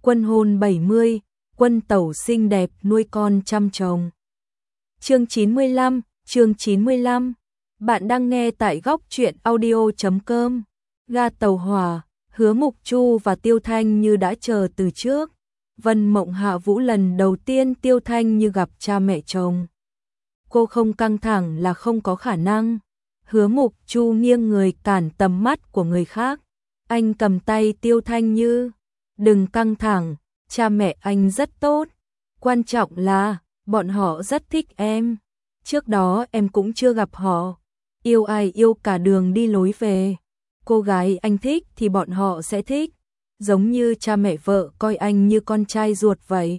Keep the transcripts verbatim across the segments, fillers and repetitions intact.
Quân hôn bảy mươi, quân tẩu xinh đẹp nuôi con trăm chồng. Chương chín mươi lăm, chương chín mươi lăm. Bạn đang nghe tại góc truyện audio chấm com. Ga tàu hỏa, Hứa Mục Chu và Tiêu Thanh Như đã chờ từ trước. Vân Mộng Hạ Vũ lần đầu tiên Tiêu Thanh Như gặp cha mẹ chồng. Cô không căng thẳng là không có khả năng. Hứa Mục Chu nghiêng người cản tầm mắt của người khác. Anh cầm tay Tiêu Thanh Như. Đừng căng thẳng, cha mẹ anh rất tốt. Quan trọng là, bọn họ rất thích em. Trước đó em cũng chưa gặp họ. Yêu ai yêu cả đường đi lối về. Cô gái anh thích thì bọn họ sẽ thích. Giống như cha mẹ vợ coi anh như con trai ruột vậy.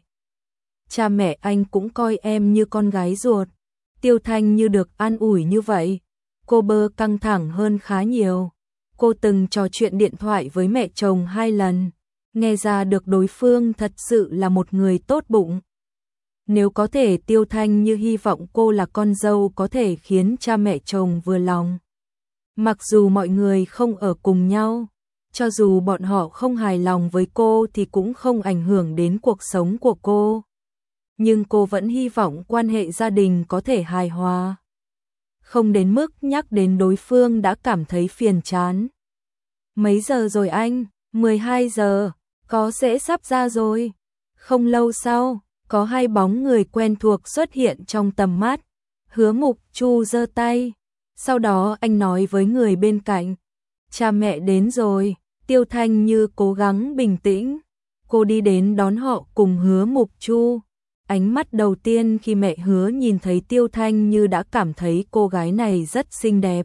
Cha mẹ anh cũng coi em như con gái ruột. Tiêu Thanh Như được an ủi như vậy. Cô bơ căng thẳng hơn khá nhiều. Cô từng trò chuyện điện thoại với mẹ chồng hai lần. Nghe ra được đối phương thật sự là một người tốt bụng. Nếu có thể Tiêu Thanh Như hy vọng cô là con dâu có thể khiến cha mẹ chồng vừa lòng. Mặc dù mọi người không ở cùng nhau, cho dù bọn họ không hài lòng với cô thì cũng không ảnh hưởng đến cuộc sống của cô. Nhưng cô vẫn hy vọng quan hệ gia đình có thể hài hòa. Không đến mức nhắc đến đối phương đã cảm thấy phiền chán. Mấy giờ rồi anh? mười hai giờ, có sẽ sắp ra rồi. Không lâu sau, có hai bóng người quen thuộc xuất hiện trong tầm mắt. Hứa Mục Chu giơ tay. Sau đó anh nói với người bên cạnh. Cha mẹ đến rồi. Tiêu Thanh Như cố gắng bình tĩnh. Cô đi đến đón họ cùng Hứa Mục Chu. Ánh mắt đầu tiên khi mẹ Hứa nhìn thấy Tiêu Thanh Như đã cảm thấy cô gái này rất xinh đẹp.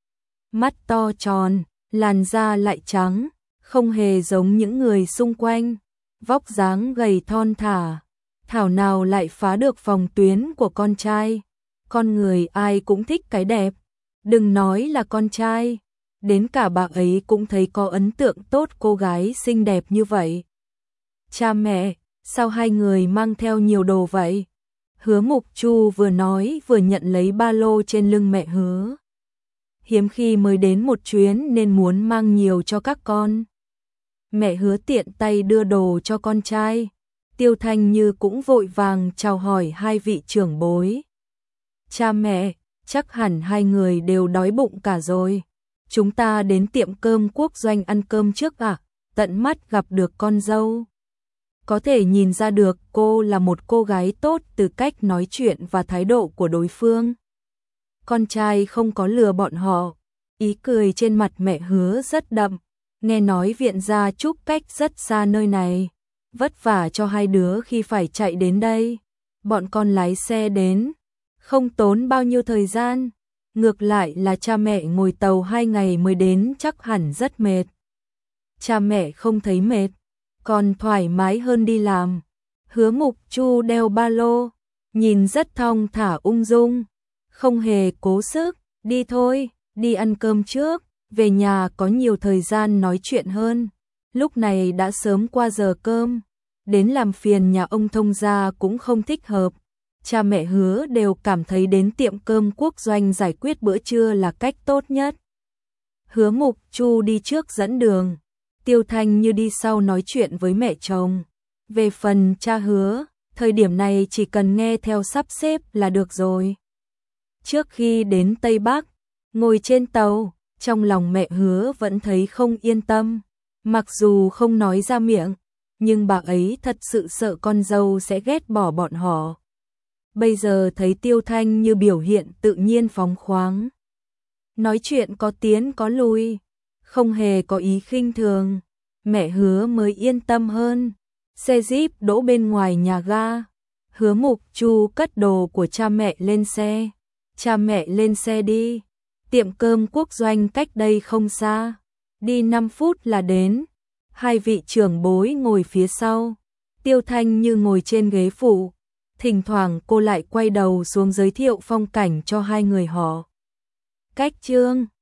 Mắt to tròn, làn da lại trắng, không hề giống những người xung quanh. Vóc dáng gầy thon thả, thảo nào lại phá được phòng tuyến của con trai. Con người ai cũng thích cái đẹp, đừng nói là con trai, đến cả bà ấy cũng thấy có ấn tượng tốt cô gái xinh đẹp như vậy. Cha mẹ, sao hai người mang theo nhiều đồ vậy? Hứa Mục Chu vừa nói vừa nhận lấy ba lô trên lưng mẹ Hứa. Hiếm khi mới đến một chuyến nên muốn mang nhiều cho các con. Mẹ Hứa tiện tay đưa đồ cho con trai. Tiêu Thanh Như cũng vội vàng chào hỏi hai vị trưởng bối. Cha mẹ, chắc hẳn hai người đều đói bụng cả rồi. Chúng ta đến tiệm cơm Quốc Doanh ăn cơm trước à? Tận mắt gặp được con dâu. Có thể nhìn ra được cô là một cô gái tốt từ cách nói chuyện và thái độ của đối phương. Con trai không có lừa bọn họ. Ý cười trên mặt mẹ Hứa rất đậm. Nghe nói viện gia Trúc cách rất xa nơi này. Vất vả cho hai đứa khi phải chạy đến đây. Bọn con lái xe đến. Không tốn bao nhiêu thời gian. Ngược lại là cha mẹ ngồi tàu hai ngày mới đến chắc hẳn rất mệt. Cha mẹ không thấy mệt, còn thoải mái hơn đi làm. Hứa Mục Chu đeo ba lô, nhìn rất thong thả ung dung. Không hề cố sức, đi thôi, đi ăn cơm trước. Về nhà có nhiều thời gian nói chuyện hơn. Lúc này đã sớm qua giờ cơm. Đến làm phiền nhà ông thông gia cũng không thích hợp. Cha mẹ Hứa đều cảm thấy đến tiệm cơm Quốc Doanh giải quyết bữa trưa là cách tốt nhất. Hứa Mục Chu đi trước dẫn đường. Tiêu Thanh Như đi sau nói chuyện với mẹ chồng. Về phần cha Hứa, thời điểm này chỉ cần nghe theo sắp xếp là được rồi. Trước khi đến Tây Bắc, ngồi trên tàu, trong lòng mẹ Hứa vẫn thấy không yên tâm. Mặc dù không nói ra miệng, nhưng bà ấy thật sự sợ con dâu sẽ ghét bỏ bọn họ. Bây giờ thấy Tiêu Thanh Như biểu hiện tự nhiên phóng khoáng. Nói chuyện có tiến có lui, không hề có ý khinh thường. Mẹ Hứa mới yên tâm hơn. Xe Jeep đỗ bên ngoài nhà ga. Hứa Mục Chu cất đồ của cha mẹ lên xe. Cha mẹ lên xe đi. Tiệm cơm Quốc Doanh cách đây không xa. Đi năm phút là đến. Hai vị trưởng bối ngồi phía sau. Tiêu Thanh Như ngồi trên ghế phụ. Thỉnh thoảng cô lại quay đầu xuống giới thiệu phong cảnh cho hai người họ. Cách Trương,